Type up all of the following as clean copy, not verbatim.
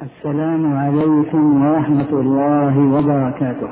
السلام عليكم ورحمة الله وبركاته.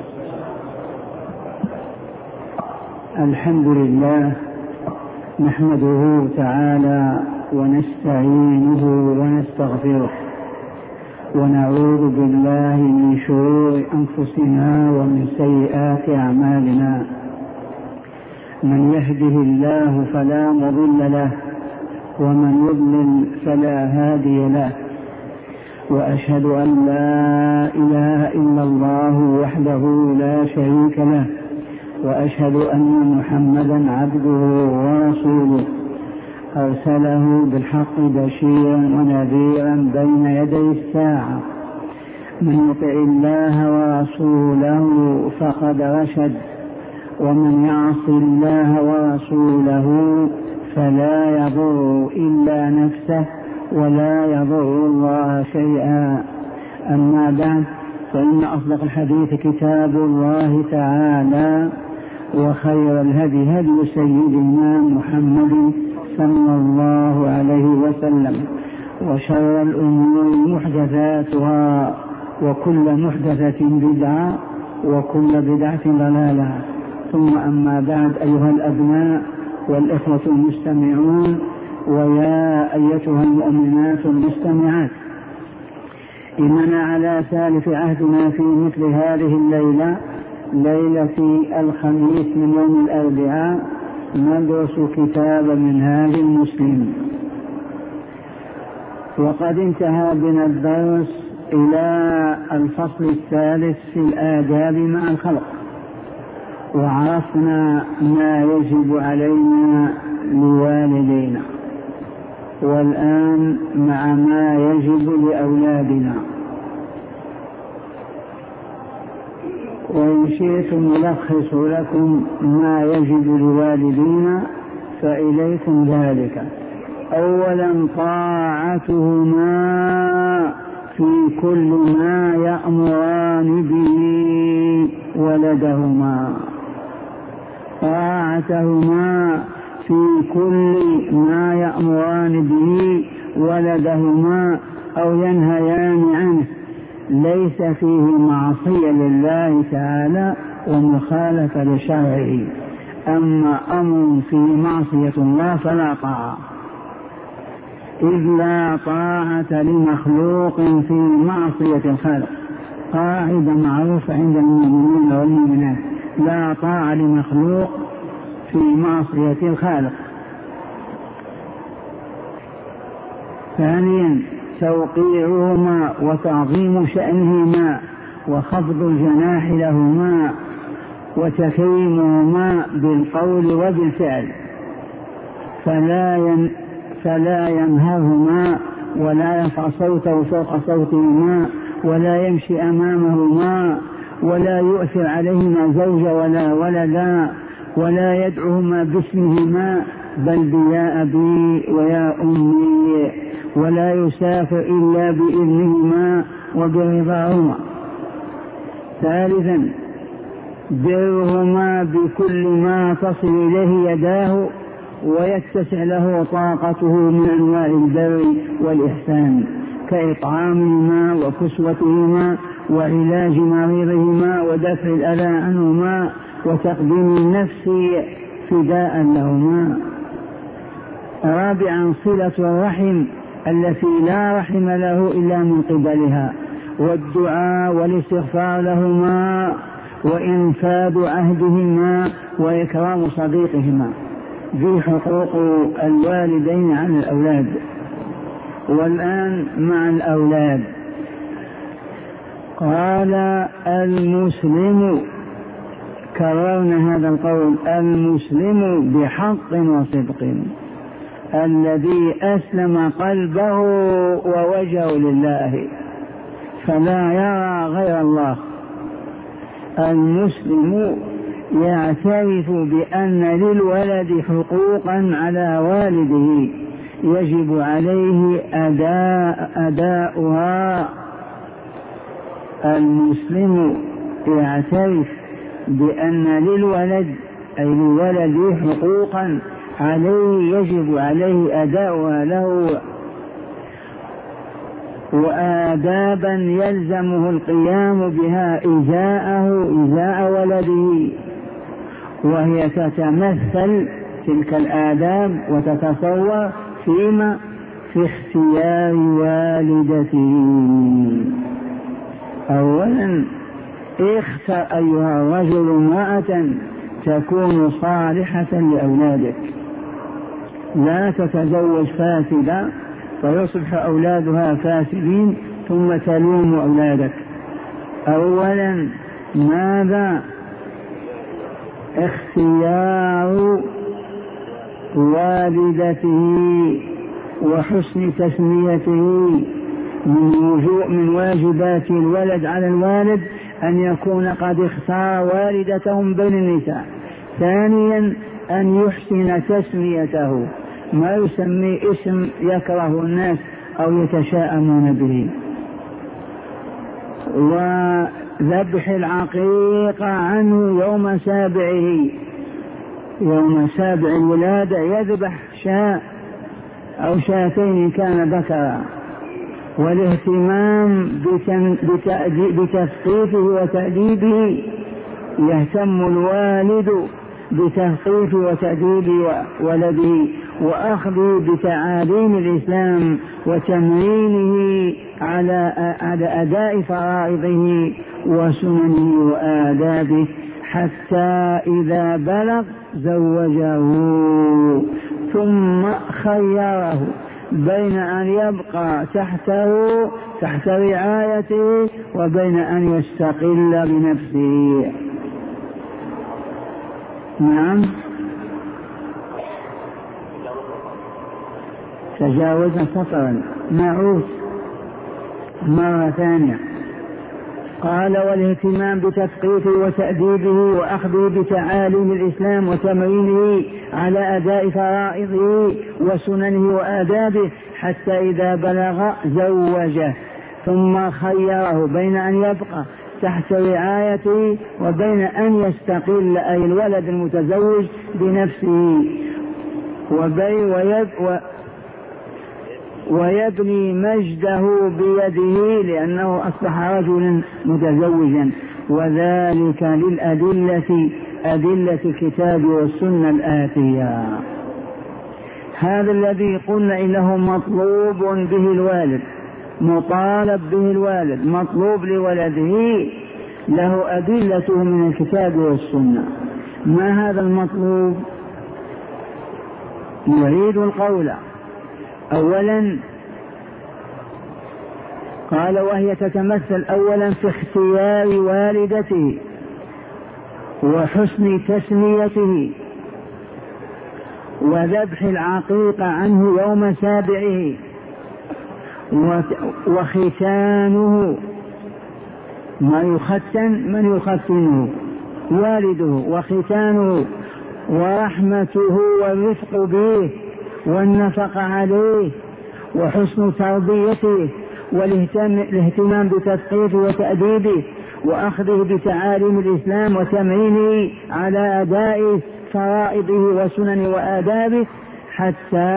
الحمد لله نحمده تعالى ونستعينه ونستغفره ونعوذ بالله من شرور أنفسنا ومن سيئات أعمالنا. من يهده الله فلا مضل له ومن يضلل فلا هادي له، وأشهد أن لا إله إلا الله وحده لا شريك له، وأشهد أن محمدا عبده ورسوله أرسله بالحق بشيرا ونذيرا بين يدي الساعة. من يطع الله ورسوله فقد رشد، ومن يعص الله ورسوله فلا يضر إلا نفسه ولا يضر الله شيئا. أما بعد، فإن أصدق الحديث كتاب الله تعالى، وخير الهدي هدي سيدنا محمد صلى الله عليه وسلم، وشر الأمور محدثاتها، وكل محدثة بدعة، وكل بدعة ضلالة. ثم أما بعد، أيها الأبناء والإخوة المستمعون، ويا أيتها المؤمنات المستمعات، إننا على ثالث عهدنا في مثل هذه الليلة، ليلة الخميس من يوم الأربعاء، ندرس كتاب منهاج المسلم. وقد انتهى بنا الدرس إلى الفصل الثالث في الآداب مع الخلق، وعرفنا ما يجب علينا لوالدينا، والآن مع ما يجب لأولادنا. وإن شئتم نلخص لكم ما يجب لوالدينا فإليكم ذلك. أولا، طاعتهما في كل ما يأمران به ولدهما، طاعتهما في كل ما يأمران به ولدهما أو ينهيان عنه، ليس فيه معصية لله تعالى ومخالفة لشرعه. أما أمر في معصية الله فلا طاعة، إذ لا طاعة لمخلوق في معصية الخالق. قاعدة معروفة عند المؤمنين والمؤمنات: لا طاعة لمخلوق في معصية الخالق. ثانيا، توقيرهما وتعظيم شأنهما وخفض الجناح لهما وتكريمهما بالقول وبالفعل، فلا ينهرهما ولا يرفع صوته فوق صوتهما ولا يمشي أمامهما ولا يؤثر عليهما زوجا ولا ولدا ولا يدعوهما باسمهما بل بيا أبي ويا أمي، ولا يسافر إلا بإذنهما وبرضاهما. ثالثا، برهما بكل ما تصل إليه يداه ويتسع له طاقته من أنواع البر والإحسان، كإطعامهما وكسوتهما وعلاج مريضهما ودفع الأذى عنهما وتقديم النفس فداء لهما. رابعا، صلة الرحم التي لا رحم له إلا من قبلها، والدعاء والاستغفار لهما وإنفاذ عهدهما وإكرام صديقهما. ذي حقوق الوالدين على الأولاد. والآن مع الأولاد. قال المسلم، كررنا هذا القول: المسلم بحق وصدق، الذي أسلم قلبه ووجهه لله فلا يرى غير الله. المسلم يعترف بأن للولد حقوقا على والده يجب عليه أداؤها. المسلم يعترف بأن للولد أي للولد حقوقا عليه يجب عليه أداؤها له. وآدابا يلزمه القيام بها إزاء ولده، وهي تتمثل تلك الآداب وتتصور في اختيار والدته. أولا اختر أيها الرجل امرأة تكون صالحة لأولادك، لا تتزوج فاسدا فيصبح أولادها فاسدين ثم تلوم أولادك. أولا ماذا؟ اختيار والدته وحسن تسميته. من واجبات الولد على الوالد أن يكون قد اختار والدتهم بين النساء. ثانيا أن يحسن تسميته، ما يسمي اسم يكره الناس أو يتشاءمون به. وذبح العقيقة عنه يوم سابعه، يوم سابع الولادة يذبح شاة أو شاتين كان ذكرا. والاهتمام بتثقيفه وتأديبه، يهتم الوالد بتثقيف وتأديب ولده وأخذه بتعاليم الإسلام وتمرينه على أداء فرائضه وسننه وآدابه، حتى إذا بلغ زوجه ثم خيره بين أن يبقى تحت رعايته وبين أن يستقل بنفسه. نعم، تجاوزنا سطرا، نعود مرة ثانية. قال والاهتمام بتثقيفه وتأديبه وأخذه بتعاليم الإسلام وتمرينه على أداء فرائضه وسننه وآدابه، حتى إذا بلغ زوجه ثم خيره بين أن يبقى تحت رعايته وبين أن يستقل أي الولد المتزوج بنفسه ويبني مجده بيده لأنه أصبح رجلا متزوجا. وذلك أدلة الكتاب والسنة الآتية. هذا الذي قلنا إنه مطلوب به الوالد، مطالب به الوالد، مطلوب لولده، له أدلته من الكتاب والسنة. ما هذا المطلوب؟ يريد القول. أولا قال وهي تتمثل أولا في اختيار والدته وحسن تسميته وذبح العقيقة عنه يوم سابعه وختانه، ما يختن من يختنه والده، وختانه ورحمته والرفق به والنفقة عليه وحسن تربيته والاهتمام بتثقيفه وتأديبه وأخذه بتعاليم الإسلام وتمرينه على أداء فرائضه وسنن وآدابه، حتى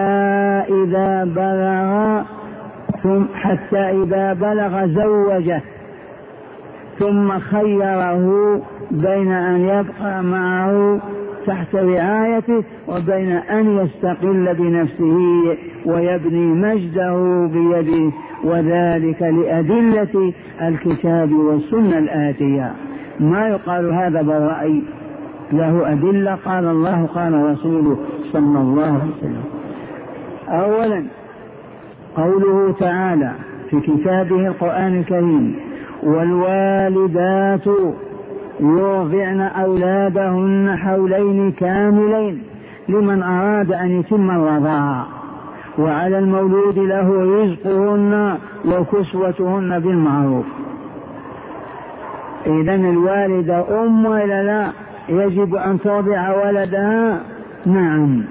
إذا بلغ زوجه ثم خيره بين أن يبقى معه تحت رعايته وبين أن يستقل بنفسه ويبني مجده بيده. وذلك لأدلة الكتاب والسنة الآتية. ما يقال هذا بالرأي، له أدلة، قال الله قال رسوله صلى الله عليه وسلم. أولا قوله تعالى في كتابه القرآن الكريم: والوالدات يرضعن أولادهن حولين كاملين لمن أراد أن يتم الرضاعة، وعلى المولود له رزقهن وكسوتهن بالمعروف. إذن الوالدة أم ولا لا؟ يجب أن ترضع ولدها؟ نعم.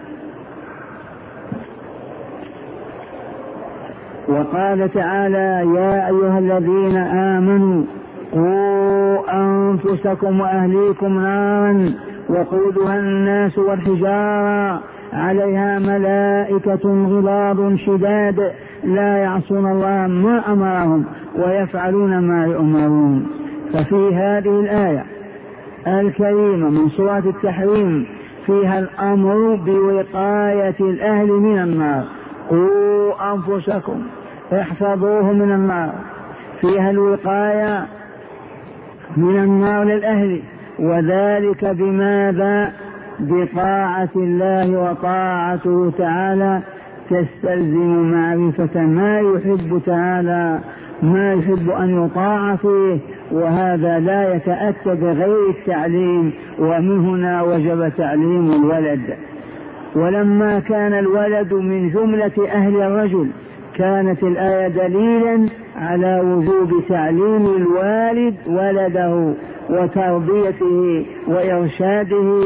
وقال تعالى: يا أيها الذين آمنوا قوا أنفسكم وأهليكم نارا وقودها الناس والحجارة عليها ملائكة غلاظ شداد لا يعصون الله ما أمرهم ويفعلون ما يؤمرون. ففي هذه الآية الكريمة من سورة التحريم فيها الأمر بوقاية الأهل من النار، قوا أنفسكم احفظوه من النار، فيها الوقاية من النار للأهل، وذلك بماذا؟ بطاعة الله وطاعته تعالى تستلزم معرفة ما يحب تعالى، ما يحب أن يطاع فيه، وهذا لا يتأتى بغير التعليم، ومن هنا وجب تعليم الولد. ولما كان الولد من جملة أهل الرجل كانت الآية دليلا على وجوب تعليم الوالد ولده وتربيته وإرشاده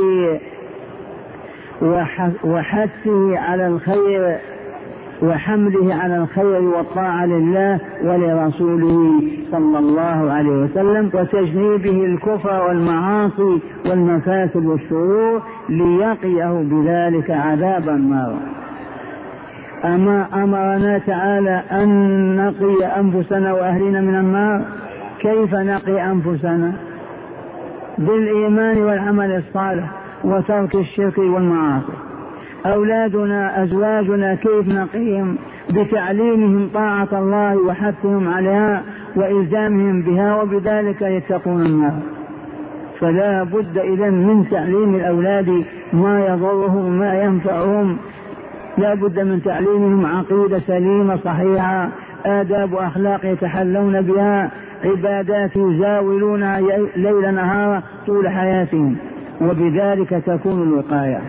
وحثه على الخير وحمله على الخير والطاعة لله ولرسوله صلى الله عليه وسلم، وتجنيبه الكفر والمعاصي والمفاسد والشرور ليقيه بذلك عذاب النار. أما أمرنا تعالى أن نقي أنفسنا وأهلنا من النار. كيف نقي أنفسنا؟ بالإيمان والعمل الصالح وترك الشرك والمعاصي. أولادنا أزواجنا كيف نقيهم؟ بتعليمهم طاعة الله وحثهم عليها وإلزامهم بها، وبذلك يتقون النار. فلا بد إذن من تعليم الأولاد ما يضرهم وما ينفعهم، لا بد من تعليمهم عقيدة سليمة صحيحة، آداب وأخلاق يتحلون بها، عبادات يزاولونها ليل نهار طول حياتهم، وبذلك تكون الوقاية.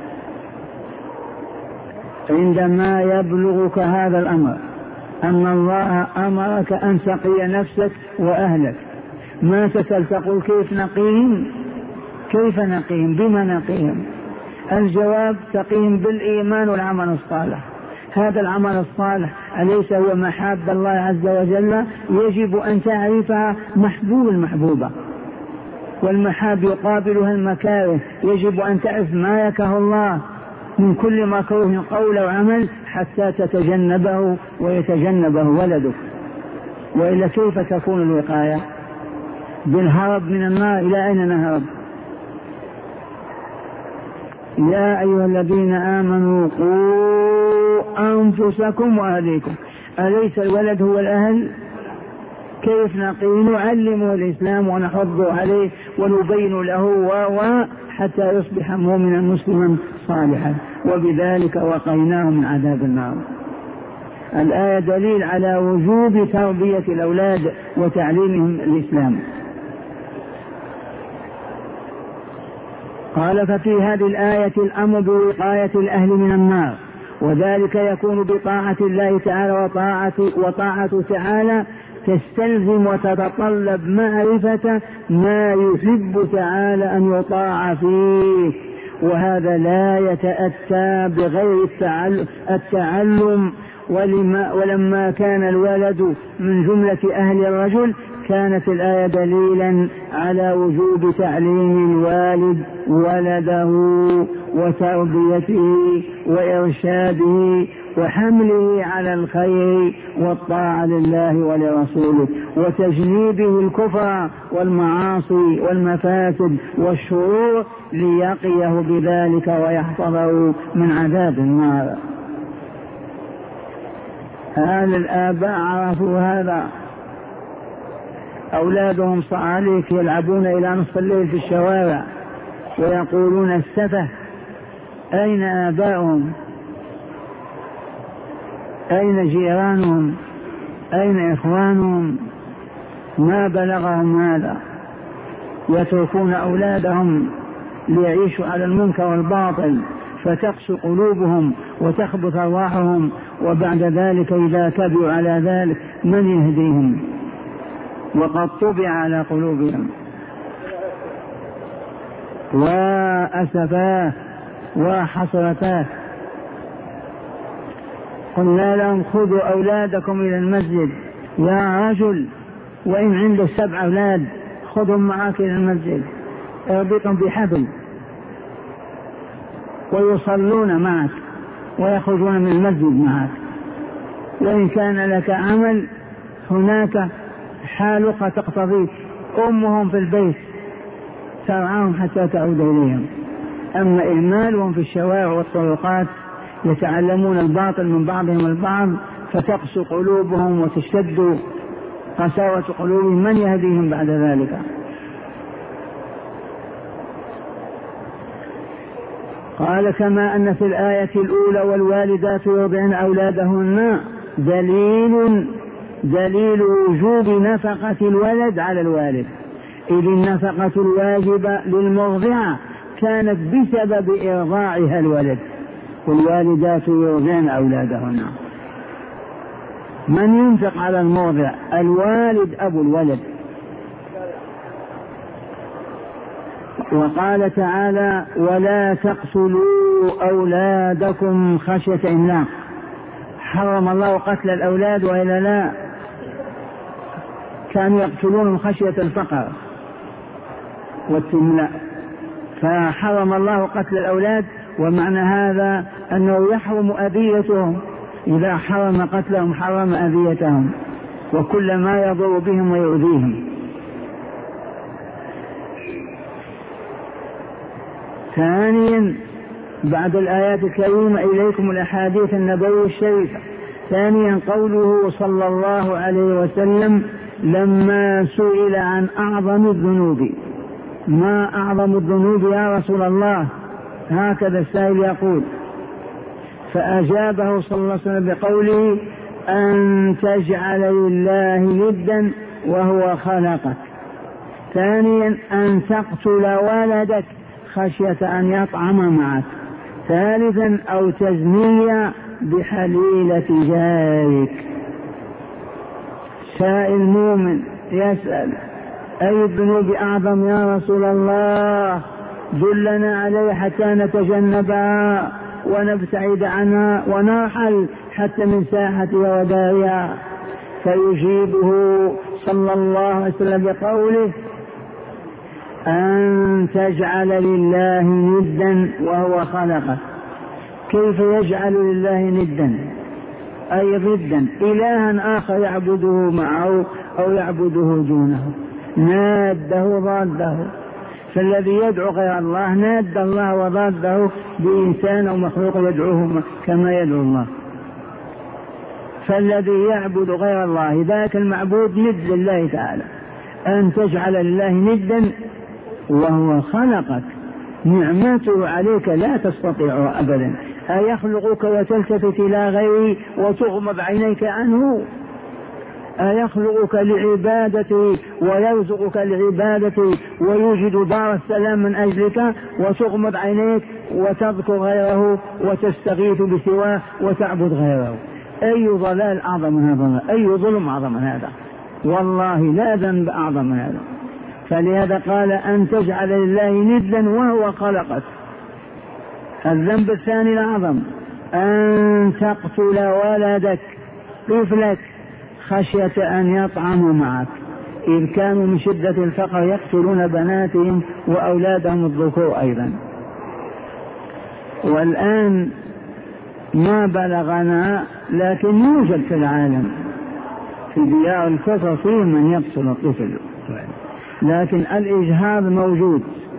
عندما يبلغك هذا الأمر أن الله أمرك أن تقي نفسك وأهلك، ما تسأل تقول كيف نقيهم؟ كيف نقيهم؟ بما نقيهم؟ الجواب تقيهم بالإيمان والعمل الصالح. هذا العمل الصالح أليس هو محاب الله عز وجل؟ يجب أن تعرفها محبوب المحبوبة، والمحاب يقابلها المكاره، يجب أن تعرف ما يكره الله من كل مكروه قول وعمل حتى تتجنبه ويتجنبه ولدك، وإلا كيف تكون الوقاية؟ بالهرب من النار. إلى أين نهرب؟ يا أيها الذين آمنوا قوا أنفسكم وأهليكم. أليس الولد هو الأهل؟ كيف نقيه؟ نعلمه الإسلام ونحضه عليه ونبين له حتى يصبح مؤمنا مسلما صالحا، وبذلك وقيناه من عذاب النار. الآية دليل على وجوب تربية الأولاد وتعليمهم الإسلام. قال ففي هذه الآية الأمر بوقاية الأهل من النار، وذلك يكون بطاعة الله تعالى وطاعة تعالى تستلزم وتتطلب معرفة ما يحب تعالى أن يطاع فيه، وهذا لا يتأتى بغير التعلم. ولما كان الولد من جملة أهل الرجل كانت الآية دليلا على وجوب تعليم الوالد ولده وتربيته وإرشاده وحمله على الخير والطاعة لله ولرسوله، وتجنيبه الكفر والمعاصي والمفاسد والشرور ليقيه بذلك ويحفظه من عذاب النار. هل الآباء عرفوا هذا؟ أولادهم صعاليك يلعبون إلى نصف الليل في الشوارع ويقولون السفه. أين آباؤهم؟ أين جيرانهم؟ أين إخوانهم؟ ما بلغهم هذا؟ يتركون أولادهم ليعيشوا على المنكر والباطل فتقسو قلوبهم وتخبط أرواحهم، وبعد ذلك إذا كبروا على ذلك من يهديهم؟ وقد طبع على قلوبهم. وأسفاه وحسرتاه. قلنا لهم خذوا أولادكم إلى المسجد، يا رجل وإن عنده 7 أولاد خذهم معك إلى المسجد، اربطهم بحبل ويصلون معك ويخرجون من المسجد معك. وإن كان لك عمل هناك حالقة تقتضيك، أمهم في البيت ترعاهم حتى تعود إليهم. أما إهمالهم في الشوارع والطرقات يتعلمون الباطل من بعضهم البعض فتقسو قلوبهم وتشتد قساوة قلوبهم، من يهديهم بعد ذلك؟ قال كما أن في الآية الأولى والوالدات يرضعن أولادهن دليل وجوب نفقة الولد على الوالد، إذ النفقة الواجبة للمرضعة كانت بسبب إرضاعها الولد. والوالدات يرضعن أولادهن، من ينفق على المرضع؟ الوالد أبو الولد. وقال تعالى ولا تقتلوا أولادكم خشية إملاق، حرم الله قتل الأولاد وإلا لا؟ كانوا يقتلون خشية الفقر والتملاء، فحرم الله قتل الأولاد، ومعنى هذا أنه يحرم أذيتهم، إذا حرم قتلهم حرم أذيتهم وكل ما يضر بهم ويؤذيهم. ثانيا بعد الآيات الكريمة إليكم الأحاديث النبوية الشريفة. ثانيا قوله صلى الله عليه وسلم لما سئل عن أعظم الذنوب، ما أعظم الذنوب يا رسول الله؟ هكذا السائل يقول، فأجابه صلى الله عليه وسلم بقوله أن تجعل لله ندا وهو خلقك. ثانيا أن تقتل ولدك خشية أن يطعم معك. ثالثا أو تزني بحليلة جارك. سائل مؤمن يسأل أي الذنوب أعظم يا رسول الله؟ دلنا عليه حتى نتجنبها ونبتعد عنها ونرحل حتى من ساحتها ودارها. فيجيبه صلى الله عليه وسلم بقوله أن تجعل لله ندا وهو خلقك. كيف يجعل لله ندا؟ أي ضدا، إلها آخر يعبده معه أو يعبده دونه، ناده ضاده. فالذي يدعو غير الله ناد الله وضاده بإنسان أو مخلوق يدعوه كما يدعو الله. فالذي يعبد غير الله ذاك المعبود ند لله تعالى. أن تجعل لله ندا وهو خلقك، نعمته عليك لا تستطيع أبدا. أيخلقك وتلتفت إلى غيره وتغمض عينيك عنه؟ أيخلقك لعبادته ويرزقك لعبادته ويوجد دار السلام من أجلك وتغمض عينيك وتذكر غيره وتستغيث بسواه وتعبد غيره؟ أي ضلال أعظم من هذا؟ أي ظلم أعظم من هذا؟ والله لا ذنب أعظم من هذا. فلهذا قال أن تجعل لله ندا وهو خلقك. الذنب الثاني الأعظم أن تقتل ولدك طفلك خشية أن يطعم معك، إذ كانوا من شدة الفقر يقتلون بناتهم وأولادهم الذكور أيضا. والآن ما بلغنا لكن يوجد في العالم في ديار الكفر فيه من يقتل الطفل، لكن الإجهاض موجود.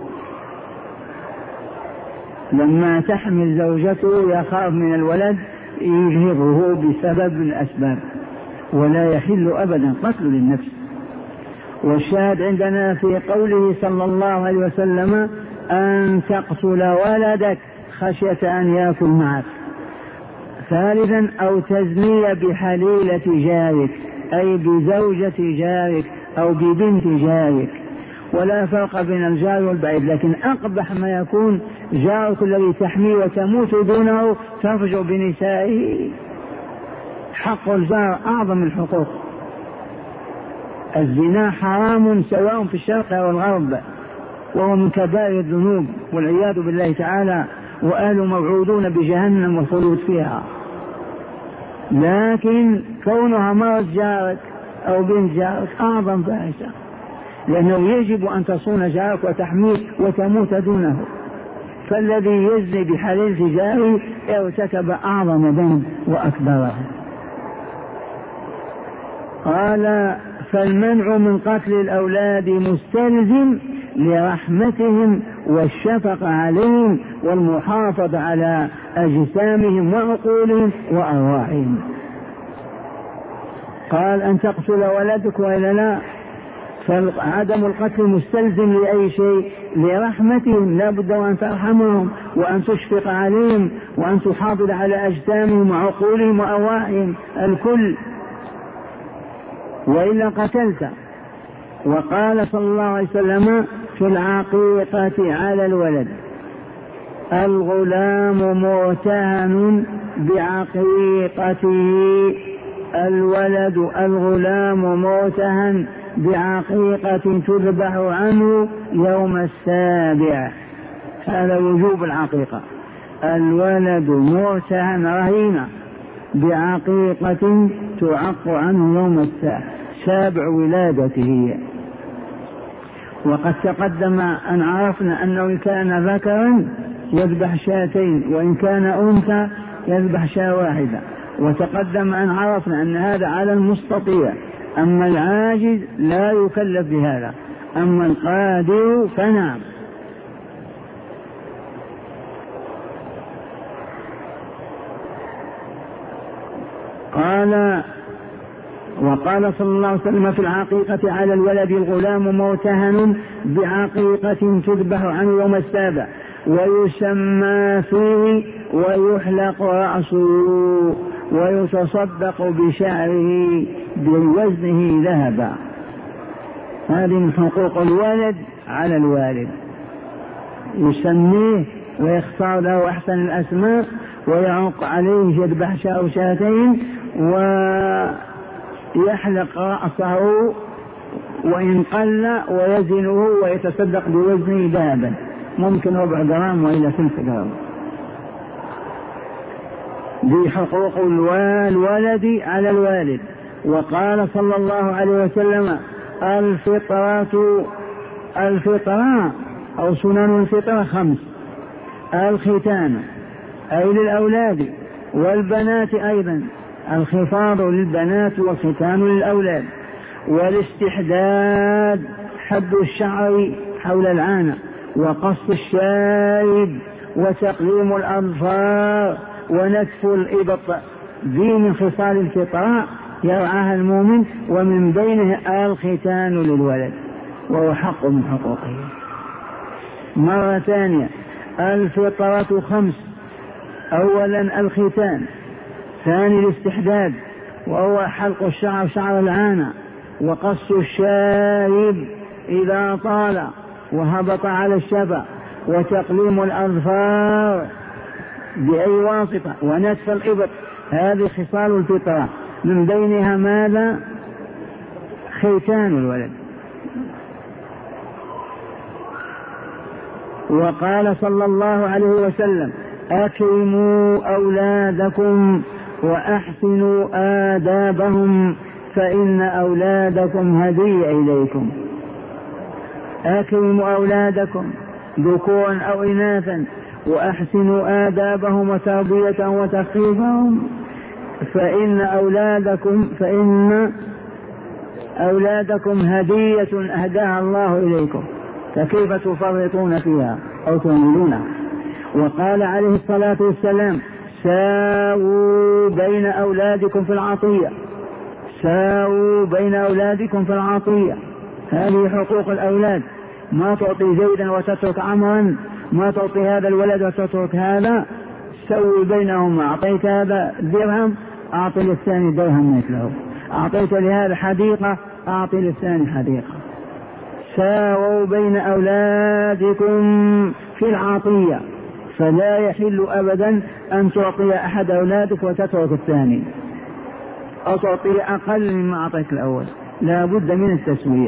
لما تحمل زوجته يخاف من الولد يجهضه بسبب من الأسباب، ولا يحل أبدا قتل للنفس. والشاهد عندنا في قوله صلى الله عليه وسلم أن تقتل ولدك خشية أن يأكل معك. ثالثا أو تزني بحليلة جارك، أي بزوجة جارك أو ببنت جارك. ولا فرق بين الجار والبعيد، لكن أقبح ما يكون جارك الذي تحميه وتموت دونه تفجر بنسائه. حق الجار أعظم الحقوق. الزنا حرام سواء في الشرق والغرب، وهو من كبائر الذنوب والعياذ بالله تعالى، وأهل موعودون بجهنم والخلود فيها. لكن كونها مرض جارك أو بنت جارك أعظم فاحشة، لأنه يجب أن تصون جارك وتحميه وتموت دونه. فالذي يزني بحلال تجاري ارتكب أعظم ذنب وأكبره. قال فالمنع من قتل الأولاد مستلزم لرحمتهم والشفقة عليهم والمحافظة على أجسامهم وعقولهم وأرواحهم. قال أن تقتل ولدك وإلا لا، فعدم القتل مستلزم لأي شيء؟ لرحمتهم، لا بد أن ترحمهم وأن تشفق عليهم وأن تحافظ على أجسامهم وعقولهم وأرواحهم الكل، وإلا قتلت. وقال صلى الله عليه وسلم في العقيقة على الولد: الغلام مرتهن بعقيقته، الولد الغلام مرتهن بعقيقة تذبح عنه يوم السابع. هذا وجوب العقيقة، الولد مرتهن رهينة بعقيقة تعق عنه يوم السابع ولادته. وقد تقدم أن عرفنا أنه إن كان ذكرا يذبح شاتين، وإن كان أنثى يذبح شاة واحدة. وتقدم أن عرفنا أن هذا على المستطيع، أما العاجز لا يكلف بهذا، أما القادر فنعم. وقال صلى الله عليه وسلم في العقيقة على الولد: الغلام مرتهن بعقيقة تذبح عنه يوم السابع، ويسمى فيه ويحلق رأسه ويتصدق بشعره بوزنه ذهبا. هذه من حقوق الولد على الوالد، يسميه ويختار له أحسن الأسماء ويعق عليه، يذبح شاة أو شاتين ويحلق رأسه وإن قل ويزنه ويتصدق بوزنه ذهبا، ممكن 4 جرام وإلى 5 جرام. دي حقوق الولد على الوالد. وقال صلى الله عليه وسلم: الفطرة أو سنن الفطرة 5: الختان أي للأولاد والبنات أيضا، الخفاض للبنات والختان للأولاد، والاستحداد حد الشعر حول العانة، وقص الشارب، وتقليم الأظفار، ونتف الإبط. ذي من خصال الفطرة يرعاها المؤمن، ومن بينه الختان للولد وهو حق من حقوقه. مرة ثانية: الفطرة 5: أولا الختان، ثاني الاستحداد وهو حلق الشعر شعر العانة، وقص الشارب إذا طال وهبط على الشفة، وتقليم الأظفار بأي واسطة، ونتف الإبط. هذه خصال الفطرة، من بينها ماذا؟ ختان الولد. وقال صلى الله عليه وسلم: أكرموا أولادكم وأحسنوا آدابهم فإن أولادكم هدية إليكم. أكرموا أولادكم ذكورا أو إناثا، وأحسنوا آدابهم وتربيتهم وتخفيفهم، فإن أولادكم هدية أهداها الله إليكم، فكيف تفرطون فيها أو تهملونها؟ وقال عليه الصلاة والسلام: ساووا بين أولادكم في العطية، ساووا بين أولادكم في العطية. هذه حقوق الأولاد، ما تعطي زيدا وتترك عمرا، ما تعطي هذا الولد وتترك هذا، سوي بينهم. أعطيت هذا درهم أعطي للثاني درهم مثله، أعطيت لهذا حديقة أعطي للثاني حديقة. ساووا بين أولادكم في العطية، فلا يحل أبدا أن تعطي أحد أولادك وتترك الثاني، أو تعطي أقل مما أعطيت الأول، لا بد من التسوية.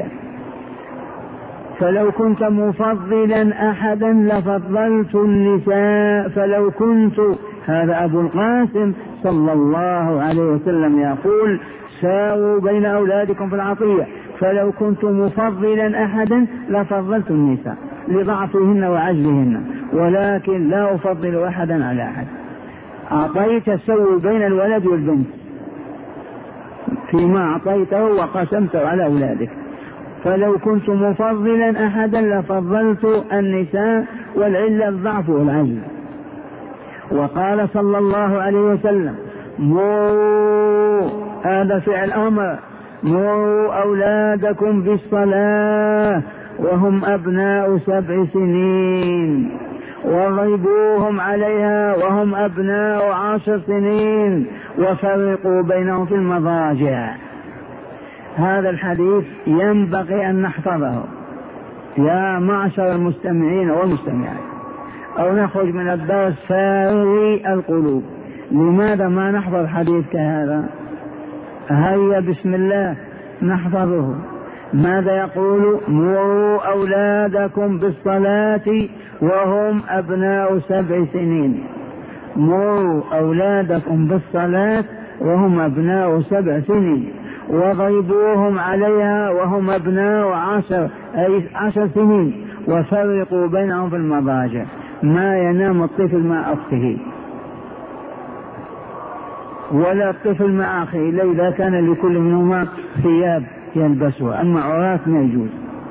فلو كنت مفضلا أحدا لفضلت النساء، فلو كنت، هذا أبو القاسم صلى الله عليه وسلم يقول: ساووا بين أولادكم في العطية، فلو كنت مفضلا أحدا لفضلت النساء لضعفهن وعجزهن. ولكن لا أفضل أحدا على أحد. أعطيت سوي بين الولد والبنت فيما أعطيته وقسمته على أولادك، فلو كنت مفضلا أحدا لفضلت النساء، والعلة الضعف والعجز. وقال صلى الله عليه وسلم: مروا، هذا فعل أمر، مروا أولادكم بالصلاة وهم أبناء 7 سنين، وضربوهم عليها وهم أبناء 10 سنين، وفرقوا بينهم في المضاجع. هذا الحديث ينبغي أن نحفظه يا معشر المستمعين والمستمعات، أو نخرج من الدرس فارغي القلوب. لماذا ما نحفظ حديث كهذا؟ هيا بسم الله نحفظه. ماذا يقول؟ مروا أولادكم بالصلاة وهم أبناء 7 سنين. مروا أولادكم بالصلاة وهم أبناء 7 سنين، وضربوهم عليها وهم أبناء 10 سنين، وفرقوا بينهم في المضاجع. ما ينام الطفل مع أخته ولا الطفل مع أخيه إلا إذا كان لكل منهما ثياب يلبسها، أما عورات ما يجوز.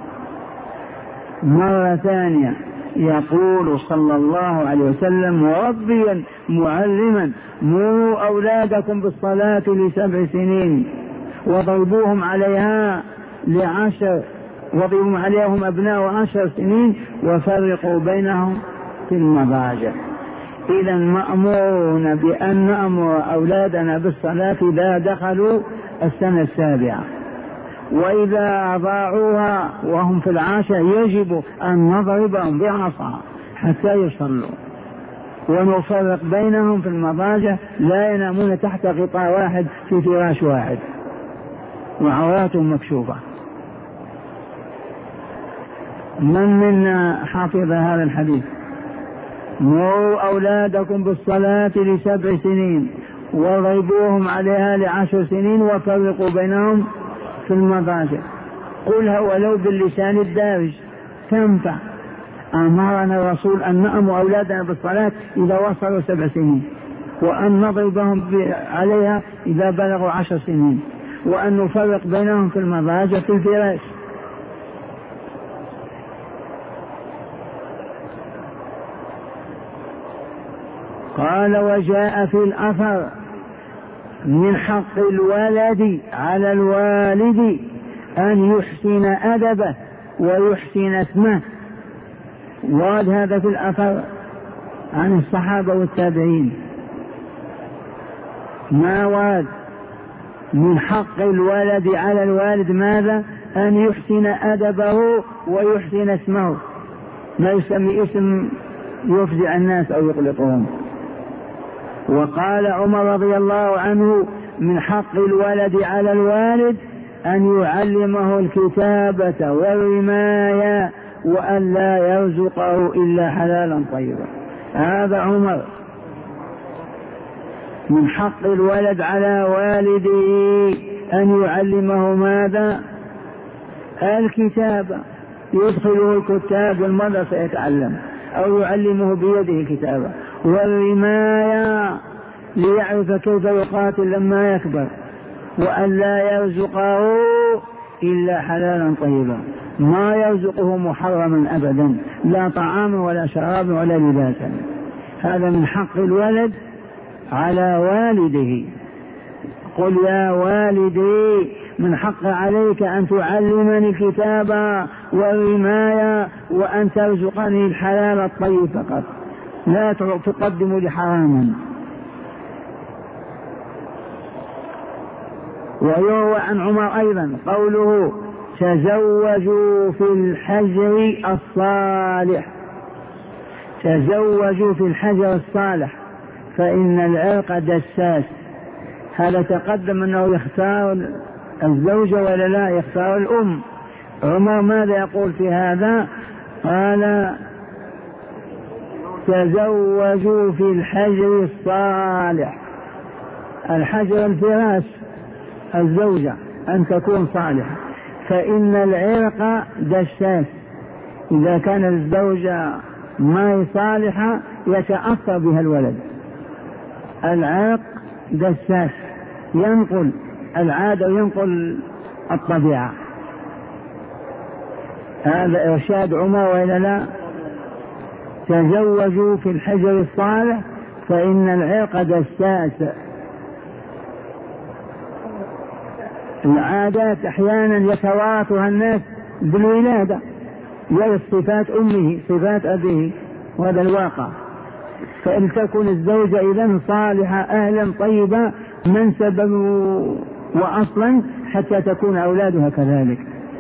مرة ثانية يقول صلى الله عليه وسلم مربيا معلما: مروا أولادكم بالصلاة ل7 سنين، وضربوهم عليها وضربوهم عليهم أبناء 10 سنين، وفرقوا بينهم في المضاجع. إذا مأمورون بأن نأمر أولادنا بالصلاة إذا دخلوا السنة 7، وإذا أضاعوها وهم في 10 يجب أن نضربهم بعصا حتى يصلوا، ونفرق بينهم في المضاجع، لا ينامون تحت غطاء واحد في فراش واحد وعوراتهم مكشوفة. من منا حافظ هذا الحديث؟ مروا أولادكم بالصلاة ل7 سنين، وضربوهم عليها ل10 سنين، وفرقوا بينهم في المضاجع. قلها ولو باللسان الدارج تنفع. أمرنا الرسول أن نأمر أولادنا بالصلاة إذا وصلوا 7 سنين، وأن نضربهم عليها إذا بلغوا 10 سنين، وأن نفرق بينهم في المضاجع في الفراش. قال: وجاء في الأثر من حق الولد على الوالد أن يحسن أدبه ويحسن اسمه. ورد هذا في الأثر عن الصحابة والتابعين. ما ورد من حق الولد على الوالد ماذا؟ أن يحسن أدبه ويحسن اسمه، ما يسمي اسم يفزع الناس أو يقلقهم. وقال عمر رضي الله عنه: من حق الولد على الوالد أن يعلمه الكتابة والرماية، وأن لا يرزقه إلا حلالا طيبا. هذا عمر. من حق الولد على والده أن يعلمه ماذا؟ الكتابة، يدخله الكتاب والمدرسة يتعلم، أو يعلمه بيده الكتابة. والرماية ليعرف كيف يقاتل لما يكبر. وأن لا يرزقه إلا حلالا طيبا، ما يرزقه محرما أبدا، لا طعام ولا شراب ولا لباسا. هذا من حق الولد على والده. قل يا والدي من حق عليك أن تعلمني الكتابة والرماية، وأن ترزقني الحلال الطيب فقط، لا تقدم لي حراما. ويروى عن عمر أيضا قوله: تزوجوا في الحجر الصالح، تزوجوا في الحجر الصالح فإن العرق دساس. هذا تقدم أنه يختار الزوجة ولا لا؟ يختار الأم. عمر ماذا يقول في هذا؟ قال: تزوجوا في الحجر الصالح. الحجر الفراش، الزوجة أن تكون صالحة، فإن العرق دساس. إذا كان الزوجة ما هي صالحة يتأثر بها الولد. العاق دساس ينقل العادة وينقل الطبيعة. هذا إرشاد عمر وإلا لا؟ تزوجوا في الحجر الصالح فإن العرق دساس. العادات أحيانا يتوارثها الناس بالولادة، يرث صفات أمه صفات أبيه، وهذا الواقع. فإن تكون الزوجة إذن صالحة أهلا طيبة منسبا وأصلا حتى تكون أولادها كذلك.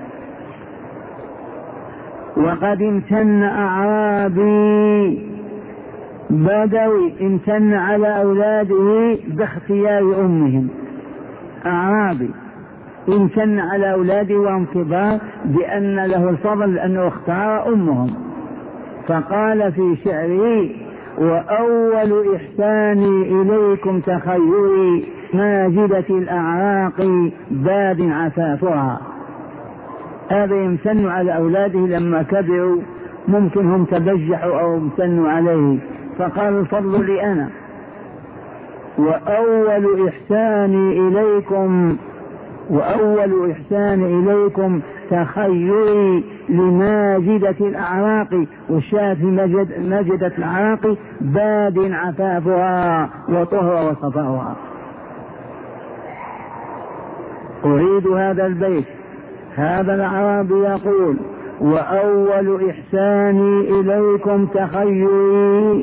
وقد امتن أعرابي بدوي امتن على أولاده باختيار أمهم. أعرابي امتن على أولاده وهم كبار بأن له الفضل لأنه اختار أمهم، فقال في شعره: وأول إحساني إليكم تخيري ماجدة الأعراق باد عفافها. هذا يمتن على أولاده لما كبروا، ممكن هم تبجحوا أو امتنوا عليه، فقال الفضل لي أنا. وأول إحسان إليكم تخيري لماجدة الأعراق، والشاهد في ماجدة الأعراق باد عفافها وطهر وصفاؤها. أريد هذا البيت. هذا الأعرابي يقول: وأول إحساني إليكم تخيري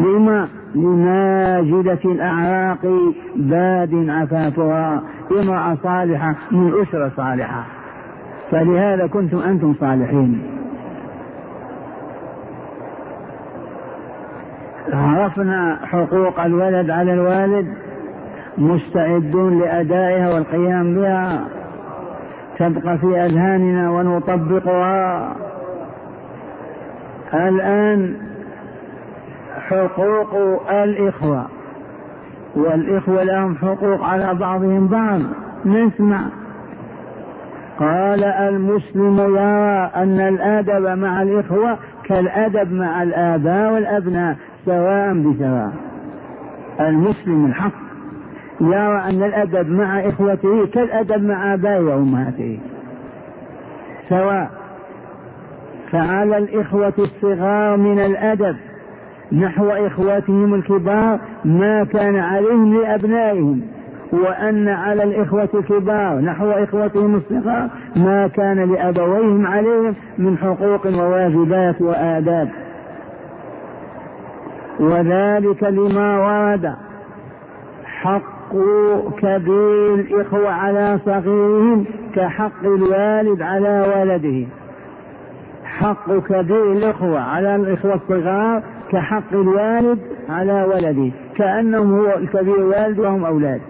لماجدة الأعراق باد عفافها. امرأة صالحة من أسرة صالحة، فلهذا كنتم أنتم صالحين. عرفنا حقوق الولد على الوالد، مستعدون لأدائها والقيام بها، تبقى في أذهاننا ونطبقها. الآن حقوق الإخوة، والإخوة لهم حقوق على بعضهم بعض. نسمع. قال: المسلم يرى أن الأدب مع الإخوة كالأدب مع الآباء والأبناء سواء بسواء. المسلم الحق يرى أن الأدب مع إخوته كالأدب مع آبائه وأمهاته سواء. فعلى الإخوة الصغار من الأدب نحو إخواتهم الكبار ما كان عليهم لأبنائهم، وأن على الإخوة الكبار نحو إخوتهم الصغار ما كان لأبويهم عليهم من حقوق وواجبات وآداب. وذلك لما ورد حق كبير الإخوة على صغيرهم كحق الوالد على ولده. حق كبير الإخوة على الإخوة الصغار كحق الوالد على ولده، كأنهم هو الكبير والد وهم أولاد.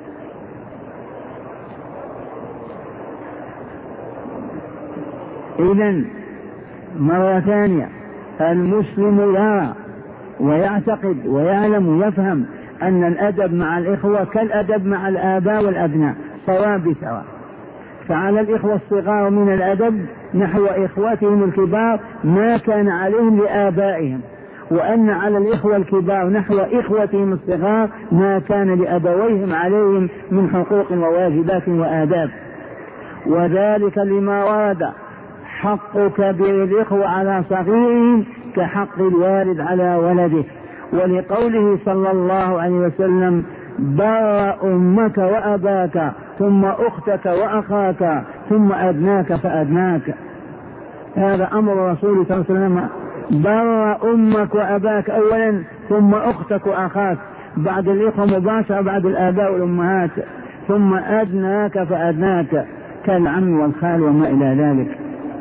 إذن مرة ثانية، المسلم يرى ويعتقد ويعلم ويفهم أن الأدب مع الإخوة كالأدب مع الآباء والأبناء سواء بسواء. فعلى الإخوة الصغار من الأدب نحو إخوتهم الكبار ما كان عليهم لآبائهم، وأن على الإخوة الكبار نحو إخوتهم الصغار ما كان لأبويهم عليهم من حقوق وواجبات وآداب. وذلك لما ورد حق كبير الإخوة على صغيرهم كحق الوالد على ولده، ولقوله صلى الله عليه وسلم: بر أمك وأباك ثم أختك وأخاك ثم أدناك فأدناك. هذا أمر رسول صلى الله عليه وسلم: بر أمك وأباك أولا ثم أختك وأخاك، بعد الإخوة مباشرة بعد الآباء والأمهات، ثم أدناك فأدناك كالعم والخال وما إلى ذلك.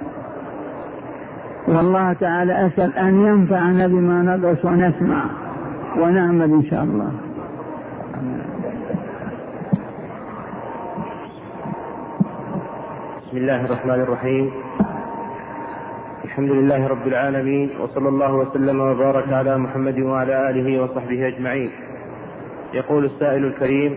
والله تعالى أسأل أن ينفعنا بما ندرس ونسمع ونعمل إن شاء الله. بسم الله الرحمن الرحيم. الحمد لله رب العالمين، وصلى الله وسلم وبارك على محمد وعلى آله وصحبه أجمعين. يقول السائل الكريم: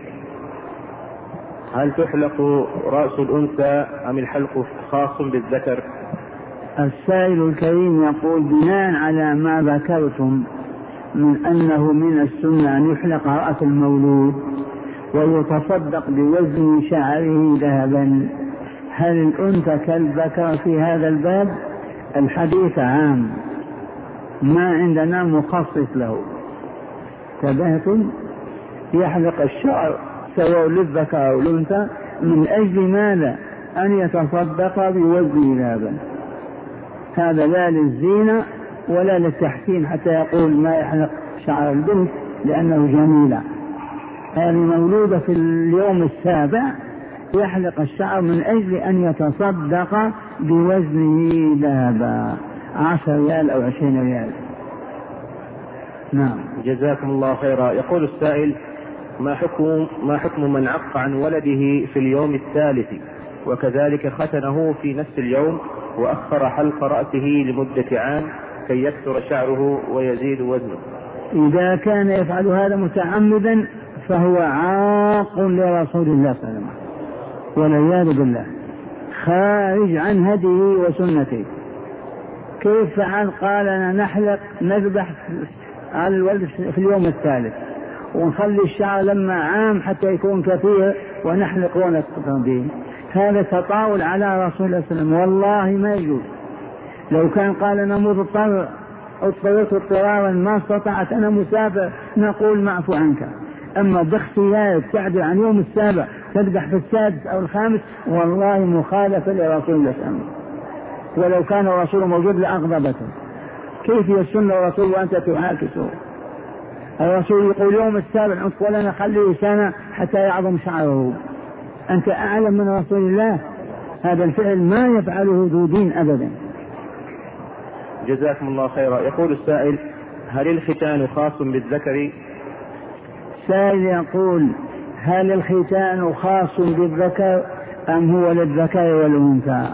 هل تحلق رأس الأنثى أم الحلق خاص بالذكر؟ السائل الكريم يقول بناء على ما ذكرتم من أنه من السنة أن يحلق رأس المولود ويتصدق بوزن شعره ذهبا، هل الأنثى كالذكر في هذا الباب؟ الحديث عام، ما عندنا مخصص له. تبهتم؟ يحلق الشعر سواء للذكر أو الأنثى من أجل ماذا؟ أن يتصدق بوزن ذهبا. هذا لا للزينة ولا للتحسين حتى يقول ما يحلق شعر البنت لأنه جميلة. هذه مولودة في اليوم السابع يحلق الشعر من أجل أن يتصدق بوزنه ذهبا 10 ريال أو 20 ريال. نعم. جزاكم الله خيرا. يقول السائل: ما حكم من عق عن ولده في اليوم الثالث وكذلك ختنه في نفس اليوم وأخر حلق رأسه لمدة عام كي يكثر شعره ويزيد وزنه؟ إذا كان يفعل هذا متعمدا فهو عاق لرسول الله صلى الله عليه وسلم والعياذ بالله، خارج عن هديه وسنته. كيف فعل؟ قال لنا نحلق نذبح على الولد في اليوم الثالث ونخلي الشعر لما عام حتى يكون كثير ونحلق ونقطع به. هذا تطاول على رسول الله صلى الله عليه وسلم، والله ما يجوز. لو كان قال أنا مضطر اضطررت اضطرارا ما استطعت أنا مسافر نقول معفو عنك، أما باختيارك تعدل عن يوم السابع تذبح في السادس أو الخامس والله مخالفة لرسول الله صلى الله عليه وسلم، ولو كان الرسول موجود لأغضبته. كيف السنة والرسول وأنت تعاكسه؟ الرسول يقول يوم السابع ولنا خليه سنة حتى يعظم شعره. أنت أعلم من رسول الله؟ هذا الفعل ما يفعله ذو دين أبدا. جزاكم الله خيرا. يقول السائل: هل الختان خاص بالذكر؟ سائل يقول: هل الختان خاص بالذكر أم هو للذكر والأنثى؟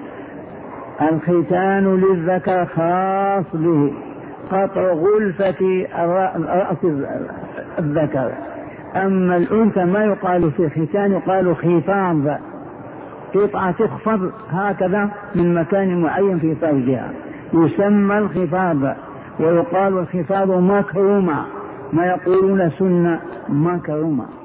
الختان للذكر خاص به، قطع غلفة رأس الذكر. أما الأنثى ما يقال في الختان، يقال خفاض، قطعة تخفض هكذا من مكان معين في فرجها يسمى الخفاض، ويقال الخفاض مكرمة، ما يقولون سنة مكرمة.